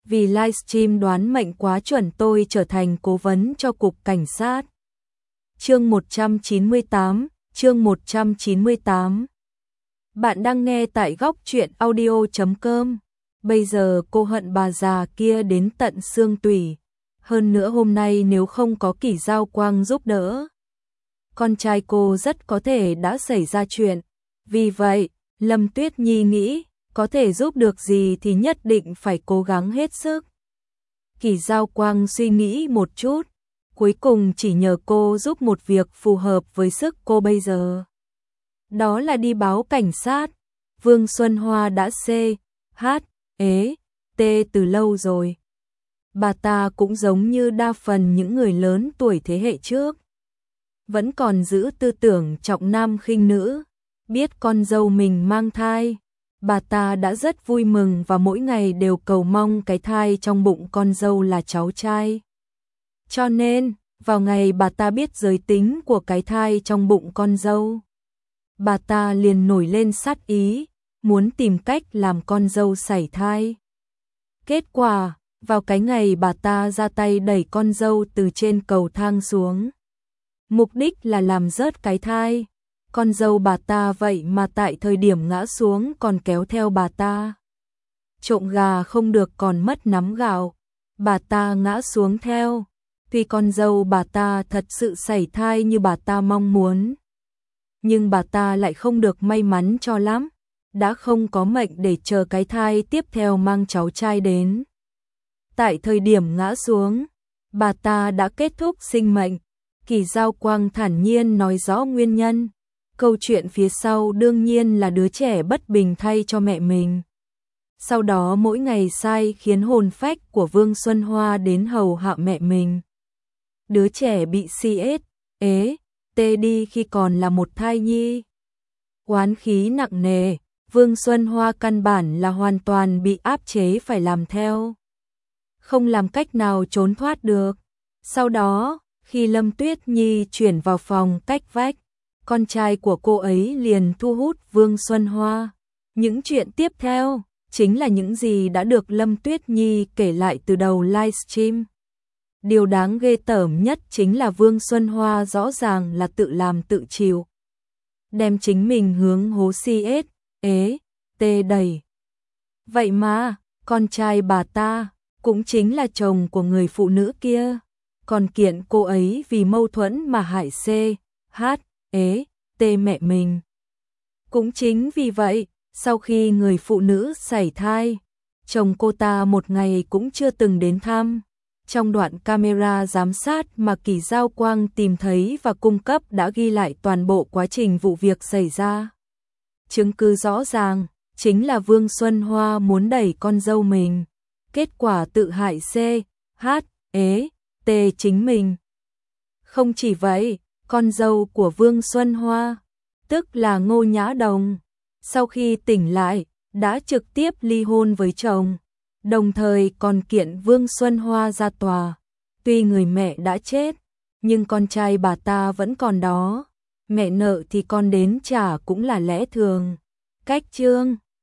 vì livestream đoán mệnh quá chuẩn tôi trở thành cố vấn cho cục cảnh sát. Chương 198. Bạn đang nghe tại góc truyện audio.com. Bây giờ cô hận bà già kia đến tận xương tủy. Hơn nữa hôm nay nếu không có Kỷ Giao Quang giúp đỡ, con trai cô rất có thể đã xảy ra chuyện. Vì vậy, Lâm Tuyết Nhi nghĩ, có thể giúp được gì thì nhất định phải cố gắng hết sức. Kỷ Giao Quang suy nghĩ một chút, cuối cùng chỉ nhờ cô giúp một việc phù hợp với sức cô bây giờ. Đó là đi báo cảnh sát. Vương Xuân Hoa đã CHT từ lâu rồi. Bà ta cũng giống như đa phần những người lớn tuổi thế hệ trước, vẫn còn giữ tư tưởng trọng nam khinh nữ. Biết con dâu mình mang thai, bà ta đã rất vui mừng và mỗi ngày đều cầu mong cái thai trong bụng con dâu là cháu trai. Cho nên, vào ngày bà ta biết giới tính của cái thai trong bụng con dâu, bà ta liền nổi lên sát ý, muốn tìm cách làm con dâu sảy thai. Kết quả, vào cái ngày bà ta ra tay đẩy con dâu từ trên cầu thang xuống, mục đích là làm rớt cái thai, con dâu bà ta vậy mà tại thời điểm ngã xuống còn kéo theo bà ta. Trộm gà không được còn mất nắm gạo, bà ta ngã xuống theo. Tuy con dâu bà ta thật sự sảy thai như bà ta mong muốn, nhưng bà ta lại không được may mắn cho lắm, đã không có mệnh để chờ cái thai tiếp theo mang cháu trai đến. Tại thời điểm ngã xuống, bà ta đã kết thúc sinh mệnh. Kỷ Giao Quang thản nhiên nói rõ nguyên nhân. Câu chuyện phía sau đương nhiên là đứa trẻ bất bình thay cho mẹ mình. Sau đó mỗi ngày sai khiến hồn phách của Vương Xuân Hoa đến hầu hạ mẹ mình. Đứa trẻ bị CHT đi khi còn là một thai nhi. Oán khí nặng nề, Vương Xuân Hoa căn bản là hoàn toàn bị áp chế phải làm theo, không làm cách nào trốn thoát được. Sau đó, khi Lâm Tuyết Nhi chuyển vào phòng cách vách, con trai của cô ấy liền thu hút Vương Xuân Hoa. Những chuyện tiếp theo chính là những gì đã được Lâm Tuyết Nhi kể lại từ đầu livestream. Điều đáng ghê tởm nhất chính là Vương Xuân Hoa rõ ràng là tự làm tự chịu, đem chính mình hướng hố CHT đẩy. Vậy mà, con trai bà ta cũng chính là chồng của người phụ nữ kia, còn kiện cô ấy vì mâu thuẫn mà hại CHT mẹ mình. Cũng chính vì vậy, sau khi người phụ nữ sảy thai, chồng cô ta một ngày cũng chưa từng đến thăm. Trong đoạn camera giám sát mà Kỷ Giao Quang tìm thấy và cung cấp đã ghi lại toàn bộ quá trình vụ việc xảy ra. Chứng cứ rõ ràng, chính là Vương Xuân Hoa muốn đẩy con dâu mình, kết quả tự hại CHT chính mình. Không chỉ vậy, con dâu của Vương Xuân Hoa, tức là Ngô Nhã Đồng, sau khi tỉnh lại, đã trực tiếp ly hôn với chồng, đồng thời còn kiện Vương Xuân Hoa ra tòa. Tuy người mẹ đã chết, nhưng con trai bà ta vẫn còn đó, mẹ nợ thì con đến trả cũng là lẽ thường. Cách chương